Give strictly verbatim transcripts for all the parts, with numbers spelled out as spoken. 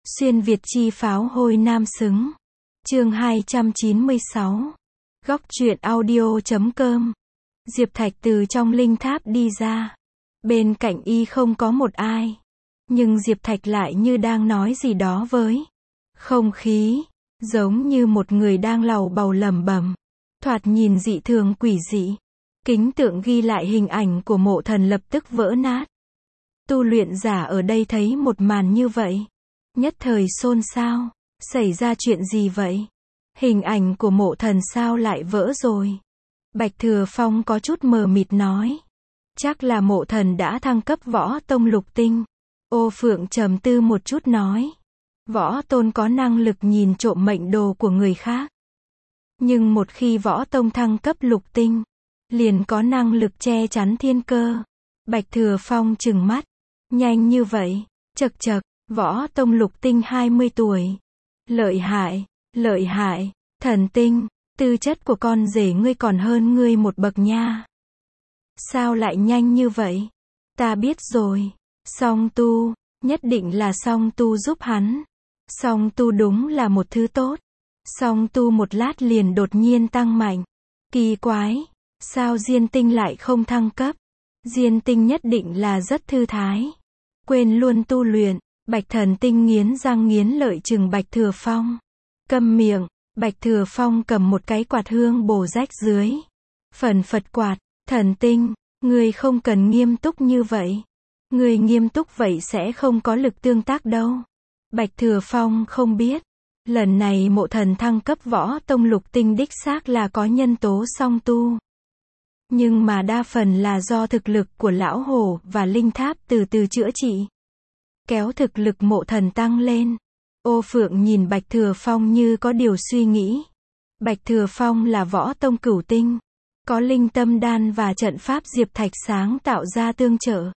Xuyên Việt chi pháo hôi nam xứng. Chương hai trăm chín mươi sáu. Góc truyện audio chấm com. Diệp Thạch từ trong linh tháp đi ra. Bên cạnh y không có một ai. Nhưng Diệp Thạch lại như đang nói gì đó với không khí, giống như một người đang lầu bầu lẩm bẩm. Thoạt nhìn dị thường quỷ dị. Kính tượng ghi lại hình ảnh của Mộ Thần lập tức vỡ nát. Tu luyện giả ở đây thấy một màn như vậy, nhất thời xôn xao. Xảy ra chuyện gì vậy? Hình ảnh của Mộ Thần sao lại vỡ rồi? Bạch Thừa Phong có chút mờ mịt nói. Chắc là Mộ Thần đã thăng cấp võ tông lục tinh. Ô Phượng trầm tư một chút nói. Võ tôn có năng lực nhìn trộm mệnh đồ của người khác. Nhưng một khi võ tông thăng cấp lục tinh, liền có năng lực che chắn thiên cơ. Bạch Thừa Phong trừng mắt. Nhanh như vậy? Chậc chậc, võ tông lục tinh hai mươi tuổi. Lợi hại, lợi hại, thần tinh, tư chất của con rể ngươi còn hơn ngươi một bậc nha. Sao lại nhanh như vậy? Ta biết rồi. Song tu, nhất định là song tu giúp hắn. Song tu đúng là một thứ tốt. Song tu một lát liền đột nhiên tăng mạnh. Kỳ quái, sao Diên Tinh lại không thăng cấp? Diên Tinh nhất định là rất thư thái. Quên luôn tu luyện. Bạch Thần Tinh nghiến răng nghiến lợi trừng Bạch Thừa Phong. Câm miệng. Bạch Thừa Phong cầm một cái quạt hương bổ rách dưới. Phần phật quạt. Thần Tinh, ngươi không cần nghiêm túc như vậy. Ngươi nghiêm túc vậy sẽ không có lực tương tác đâu. Bạch Thừa Phong không biết. Lần này Mộ Thần thăng cấp võ tông lục tinh đích xác là có nhân tố song tu. Nhưng mà đa phần là do thực lực của lão hổ và linh tháp từ từ chữa trị. Kéo thực lực Mộ Thần tăng lên. Ô Phượng nhìn Bạch Thừa Phong như có điều suy nghĩ. Bạch Thừa Phong là võ tông cửu tinh. Có linh tâm đan và trận pháp Diệp Thạch sáng tạo ra tương trợ.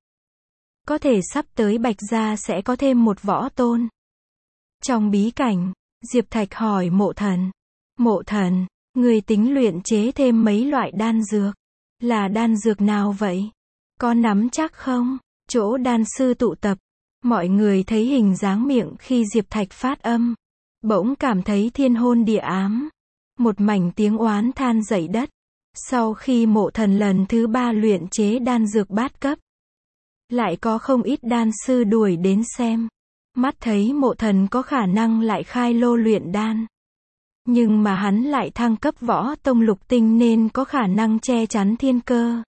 Có thể sắp tới Bạch gia sẽ có thêm một võ tôn. Trong bí cảnh, Diệp Thạch hỏi Mộ Thần. Mộ Thần, người tính luyện chế thêm mấy loại đan dược. Là đan dược nào vậy? Có nắm chắc không? Chỗ đan sư tụ tập. Mọi người thấy hình dáng miệng khi Diệp Thạch phát âm. Bỗng cảm thấy thiên hôn địa ám. Một mảnh tiếng oán than dậy đất. Sau khi Mộ Thần lần thứ ba luyện chế đan dược bát cấp, lại có không ít đan sư đuổi đến xem. Mắt thấy Mộ Thần có khả năng lại khai lô luyện đan. Nhưng mà hắn lại thăng cấp võ tông lục tinh nên có khả năng che chắn thiên cơ.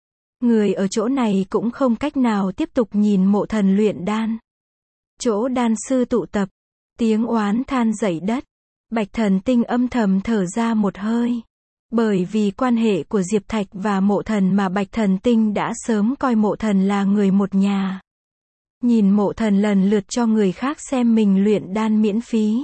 Người ở chỗ này cũng không cách nào tiếp tục nhìn Mộ Thần luyện đan. Chỗ đan sư tụ tập, tiếng oán than dậy đất. Bạch Thần Tinh âm thầm thở ra một hơi. Bởi vì quan hệ của Diệp Thạch và Mộ Thần mà Bạch Thần Tinh đã sớm coi Mộ Thần là người một nhà. Nhìn Mộ Thần lần lượt cho người khác xem mình luyện đan miễn phí.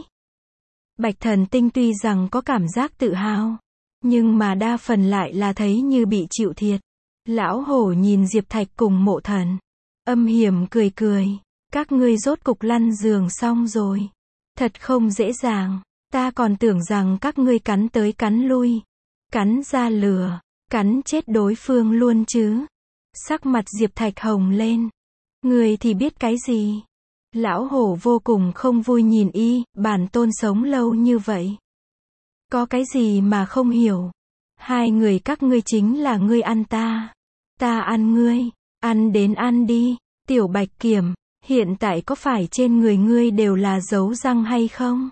Bạch Thần Tinh tuy rằng có cảm giác tự hào, nhưng mà đa phần lại là thấy như bị chịu thiệt. Lão hổ nhìn Diệp Thạch cùng Mộ Thần. Âm hiểm cười cười. Các ngươi rốt cục lăn giường xong rồi. Thật không dễ dàng. Ta còn tưởng rằng các ngươi cắn tới cắn lui. Cắn ra lửa. Cắn chết đối phương luôn chứ. Sắc mặt Diệp Thạch hồng lên. Ngươi thì biết cái gì? Lão hổ vô cùng không vui nhìn y. Bản tôn sống lâu như vậy. Có cái gì mà không hiểu? Hai người các ngươi chính là ngươi ăn ta. Ta ăn ngươi. Ăn đến ăn đi. Tiểu Bạch Kiểm, hiện tại có phải trên người ngươi đều là dấu răng hay không?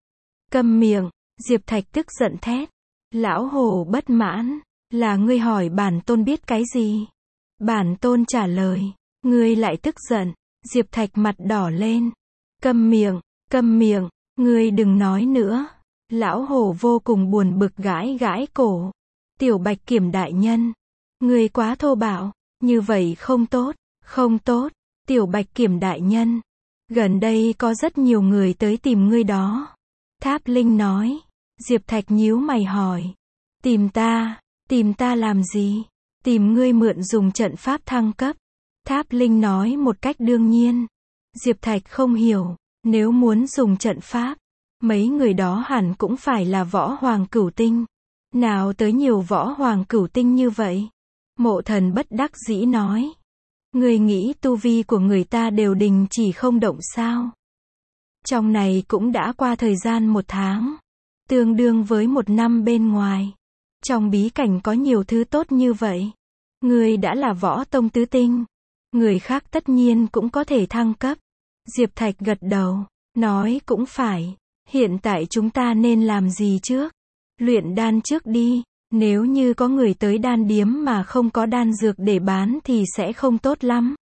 Câm miệng. Diệp Thạch tức giận thét. Lão hổ bất mãn. Là ngươi hỏi bản tôn biết cái gì? Bản tôn trả lời. Ngươi lại tức giận. Diệp Thạch mặt đỏ lên. Câm miệng. Câm miệng. Ngươi đừng nói nữa. Lão hổ vô cùng buồn bực gãi gãi cổ. Tiểu Bạch Kiểm đại nhân. Ngươi quá thô bạo. Như vậy không tốt. Không tốt. Tiểu Bạch Kiểm đại nhân. Gần đây có rất nhiều người tới tìm ngươi đó. Tháp Linh nói. Diệp Thạch nhíu mày hỏi. Tìm ta. Tìm ta làm gì? Tìm ngươi mượn dùng trận pháp thăng cấp. Tháp Linh nói một cách đương nhiên. Diệp Thạch không hiểu. Nếu muốn dùng trận pháp, mấy người đó hẳn cũng phải là võ hoàng cửu tinh. Nào tới nhiều võ hoàng cửu tinh như vậy? Mộ Thần bất đắc dĩ nói. Người nghĩ tu vi của người ta đều đình chỉ không động sao? Trong này cũng đã qua thời gian một tháng, tương đương với một năm bên ngoài. Trong bí cảnh có nhiều thứ tốt như vậy. Ngươi đã là võ tông tứ tinh. Người khác tất nhiên cũng có thể thăng cấp. Diệp Thạch gật đầu, nói cũng phải. Hiện tại chúng ta nên làm gì trước? Luyện đan trước đi. Nếu như có người tới đan điếm mà không có đan dược để bán thì sẽ không tốt lắm.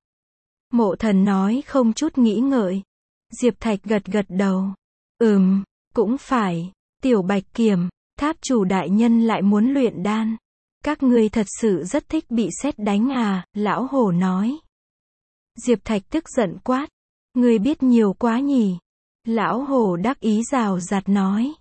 Mộ Thần nói không chút nghĩ ngợi. Diệp Thạch gật gật đầu. Ừm, cũng phải. Tiểu Bạch Kiểm, tháp chủ đại nhân lại muốn luyện đan. Các ngươi thật sự rất thích bị sét đánh à, lão hổ nói. Diệp Thạch tức giận quát. Ngươi biết nhiều quá nhỉ. Lão hổ đắc ý rào rạt nói.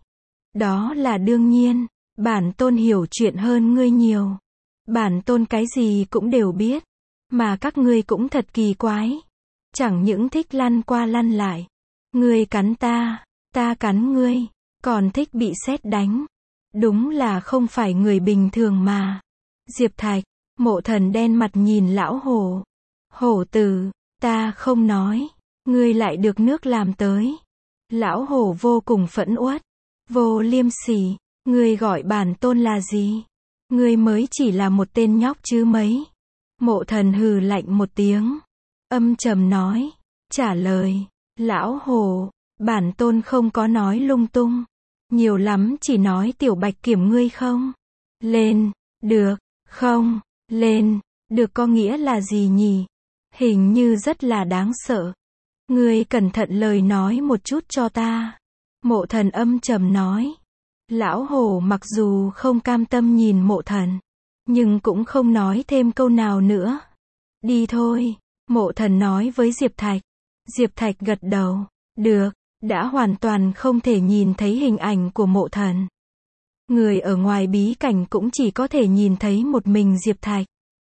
Đó là đương nhiên, bản tôn hiểu chuyện hơn ngươi nhiều. Bản tôn cái gì cũng đều biết. Mà các ngươi cũng thật kỳ quái. Chẳng những thích lăn qua lăn lại. Ngươi cắn ta, ta cắn ngươi, còn thích bị sét đánh. Đúng là không phải người bình thường mà. Diệp Thạch, Mộ Thần đen mặt nhìn lão hổ. Hổ tử, ta không nói, ngươi lại được nước làm tới. Lão hổ vô cùng phẫn uất. Vô liêm sỉ, ngươi gọi bản tôn là gì? Ngươi mới chỉ là một tên nhóc chứ mấy. Mộ Thần hừ lạnh một tiếng. Âm trầm nói. Trả lời. Lão hổ, bản tôn không có nói lung tung. Nhiều lắm chỉ nói Tiểu Bạch Kiểm ngươi không? Lên, được, không, lên, được có nghĩa là gì nhỉ? Hình như rất là đáng sợ. Ngươi cẩn thận lời nói một chút cho ta. Mộ Thần âm trầm nói. Lão hổ mặc dù không cam tâm nhìn Mộ Thần, nhưng cũng không nói thêm câu nào nữa. Đi thôi, Mộ Thần nói với Diệp Thạch. Diệp Thạch gật đầu. Được, đã hoàn toàn không thể nhìn thấy hình ảnh của Mộ Thần. Người ở ngoài bí cảnh cũng chỉ có thể nhìn thấy một mình Diệp Thạch.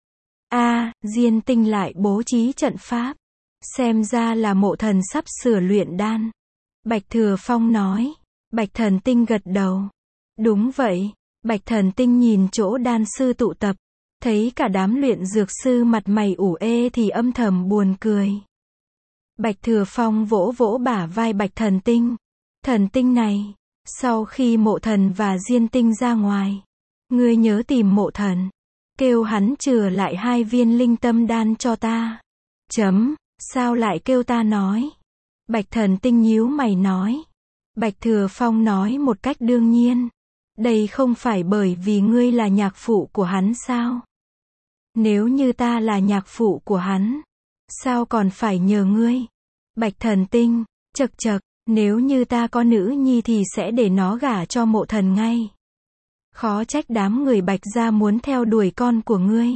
A, à, Diên Tinh lại bố trí trận pháp. Xem ra là Mộ Thần sắp sửa luyện đan. Bạch Thừa Phong nói. Bạch Thần Tinh gật đầu. Đúng vậy. Bạch Thần Tinh nhìn chỗ đan sư tụ tập, thấy cả đám luyện dược sư mặt mày ủ ê thì âm thầm buồn cười. Bạch Thừa Phong vỗ vỗ bả vai Bạch Thần Tinh. Thần Tinh này, sau khi Mộ Thần và Diên Tinh ra ngoài, ngươi nhớ tìm Mộ Thần, kêu hắn chừa lại hai viên linh tâm đan cho ta. Chấm, sao lại kêu ta nói? Bạch Thần Tinh nhíu mày nói. Bạch Thừa Phong nói một cách đương nhiên. Đây không phải bởi vì ngươi là nhạc phụ của hắn sao? Nếu như ta là nhạc phụ của hắn, sao còn phải nhờ ngươi? Bạch Thần Tinh, chậc chậc, nếu như ta có nữ nhi thì sẽ để nó gả cho Mộ Thần ngay. Khó trách đám người Bạch gia muốn theo đuổi con của ngươi.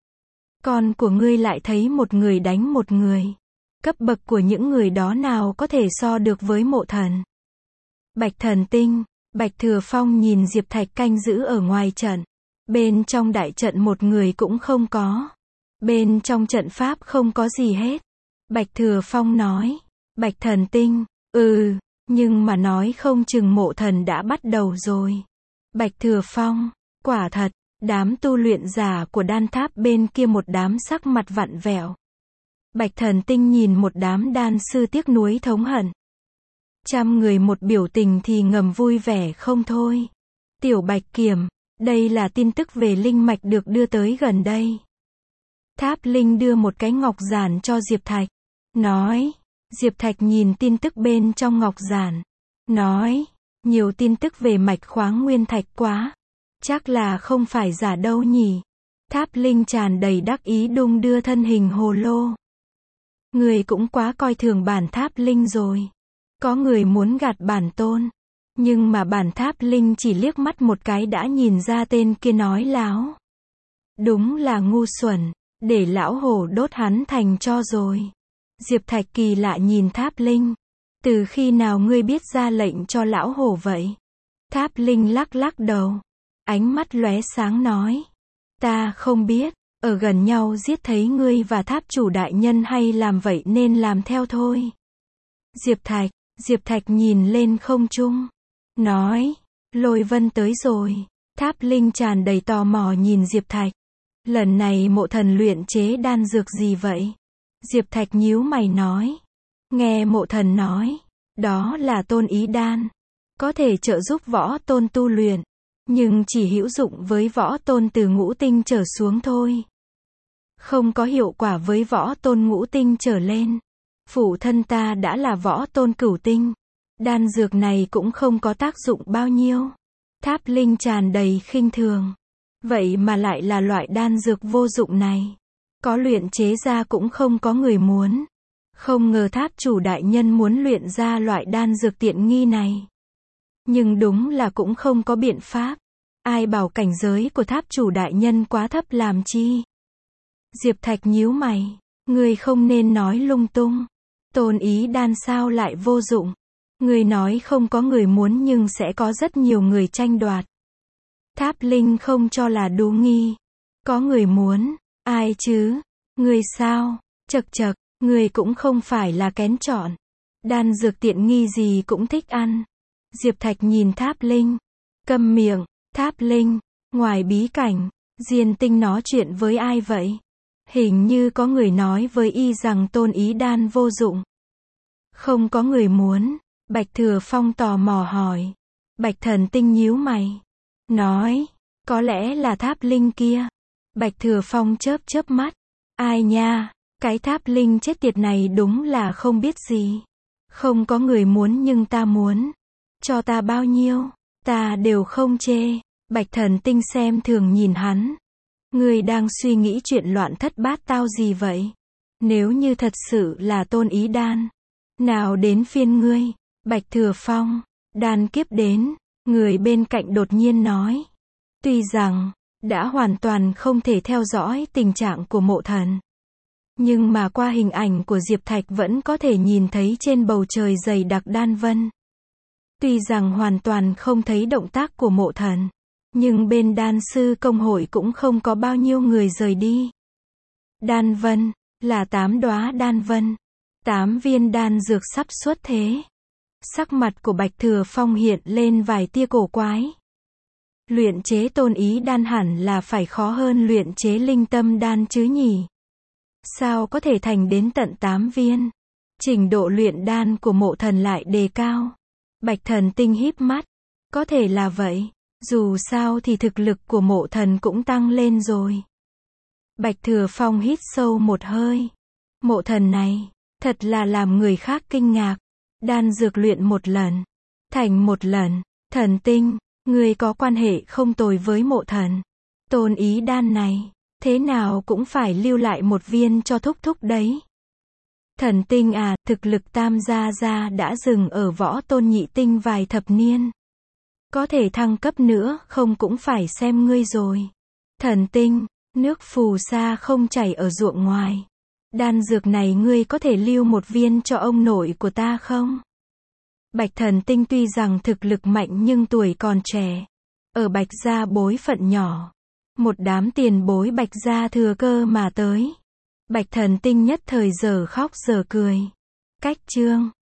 Con của ngươi lại thấy một người đánh một người. Cấp bậc của những người đó nào có thể so được với Mộ Thần? Bạch Thần Tinh, Bạch Thừa Phong nhìn Diệp Thạch canh giữ ở ngoài trận. Bên trong đại trận một người cũng không có. Bên trong trận pháp không có gì hết. Bạch Thừa Phong nói. Bạch Thần Tinh, ừ, nhưng mà nói không chừng Mộ Thần đã bắt đầu rồi. Bạch Thừa Phong, quả thật, đám tu luyện giả của đan tháp bên kia một đám sắc mặt vặn vẹo. Bạch Thần Tinh nhìn một đám đan sư tiếc nuối thống hận. Trăm người một biểu tình thì ngầm vui vẻ không thôi. Tiểu Bạch Kiểm, đây là tin tức về linh mạch được đưa tới gần đây. Tháp Linh đưa một cái ngọc giản cho Diệp Thạch. Nói. Diệp Thạch nhìn tin tức bên trong ngọc giản. Nói. Nhiều tin tức về mạch khoáng nguyên thạch quá. Chắc là không phải giả đâu nhỉ. Tháp Linh tràn đầy đắc ý đung đưa thân hình hồ lô. Người cũng quá coi thường bản Tháp Linh rồi. Có người muốn gạt bản tôn. Nhưng mà bản Tháp Linh chỉ liếc mắt một cái đã nhìn ra tên kia nói láo. Đúng là ngu xuẩn. Để lão hổ đốt hắn thành tro rồi. Diệp Thạch kỳ lạ nhìn Tháp Linh. Từ khi nào ngươi biết ra lệnh cho lão hổ vậy? Tháp Linh lắc lắc đầu. Ánh mắt lóe sáng nói. Ta không biết. Ở gần nhau giết thấy ngươi và tháp chủ đại nhân hay làm vậy nên làm theo thôi. Diệp Thạch. Diệp Thạch nhìn lên không trung. Nói. Lôi vân tới rồi. Tháp Linh tràn đầy tò mò nhìn Diệp Thạch. Lần này Mộ Thần luyện chế đan dược gì vậy? Diệp Thạch nhíu mày nói. Nghe Mộ Thần nói. Đó là Tôn Ý Đan. Có thể trợ giúp võ tôn tu luyện, nhưng chỉ hữu dụng với võ tôn từ ngũ tinh trở xuống thôi. Không có hiệu quả với võ tôn ngũ tinh trở lên. Phụ thân ta đã là võ tôn cửu tinh. Đan dược này cũng không có tác dụng bao nhiêu. Tháp Linh tràn đầy khinh thường. Vậy mà lại là loại đan dược vô dụng này. Có luyện chế ra cũng không có người muốn. Không ngờ tháp chủ đại nhân muốn luyện ra loại đan dược tiện nghi này. Nhưng đúng là cũng không có biện pháp. Ai bảo cảnh giới của tháp chủ đại nhân quá thấp làm chi? Diệp Thạch nhíu mày. Người không nên nói lung tung. Tôn Ý Đan sao lại vô dụng? Người nói không có người muốn nhưng sẽ có rất nhiều người tranh đoạt. Tháp Linh không cho là đú nghi. Có người muốn. Ai chứ? Người sao? Chậc chậc, người cũng không phải là kén chọn. Đan dược tiện nghi gì cũng thích ăn. Diệp Thạch nhìn Tháp Linh. Câm miệng. Tháp Linh, ngoài bí cảnh, Diên Tinh nói chuyện với ai vậy? Hình như có người nói với y rằng Tôn Ý Đan vô dụng. Không có người muốn. Bạch Thừa Phong tò mò hỏi. Bạch Thần Tinh nhíu mày. Nói, có lẽ là Tháp Linh kia. Bạch Thừa Phong chớp chớp mắt. Ai nha, cái Tháp Linh chết tiệt này đúng là không biết gì. Không có người muốn nhưng ta muốn. Cho ta bao nhiêu, ta đều không chê. Bạch Thần Tinh xem thường nhìn hắn. Ngươi đang suy nghĩ chuyện loạn thất bát tao gì vậy? Nếu như thật sự là Tôn Ý Đan, nào đến phiên ngươi? Bạch Thừa Phong, đan kiếp đến. Người bên cạnh đột nhiên nói. Tuy rằng đã hoàn toàn không thể theo dõi tình trạng của Mộ Thần, nhưng mà qua hình ảnh của Diệp Thạch vẫn có thể nhìn thấy trên bầu trời dày đặc đan vân. Tuy rằng hoàn toàn không thấy động tác của Mộ Thần, nhưng bên đan sư công hội cũng không có bao nhiêu người rời đi. Đan vân, là tám đóa đan vân. Tám viên đan dược sắp xuất thế. Sắc mặt của Bạch Thừa Phong hiện lên vài tia cổ quái. Luyện chế Tôn Ý Đan hẳn là phải khó hơn luyện chế Linh Tâm Đan chứ nhỉ? Sao có thể thành đến tận tám viên? Trình độ luyện đan của Mộ Thần lại đề cao. Bạch Thần Tinh híp mắt. Có thể là vậy. Dù sao thì thực lực của Mộ Thần cũng tăng lên rồi. Bạch Thừa Phong hít sâu một hơi. Mộ Thần này, thật là làm người khác kinh ngạc. Đan dược luyện một lần, thành một lần. Thần Tinh, người có quan hệ không tồi với Mộ Thần. Tôn Ý Đan này, thế nào cũng phải lưu lại một viên cho thúc thúc đấy. Thần Tinh à, thực lực Tam gia gia đã dừng ở võ tôn nhị tinh vài thập niên. Có thể thăng cấp nữa không cũng phải xem ngươi rồi. Thần Tinh, nước phù sa không chảy ở ruộng ngoài. Đan dược này ngươi có thể lưu một viên cho ông nội của ta không? Bạch Thần Tinh tuy rằng thực lực mạnh nhưng tuổi còn trẻ. Ở Bạch gia bối phận nhỏ. Một đám tiền bối Bạch gia thừa cơ mà tới. Bạch Thần Tinh nhất thời giờ khóc giờ cười. Cách chương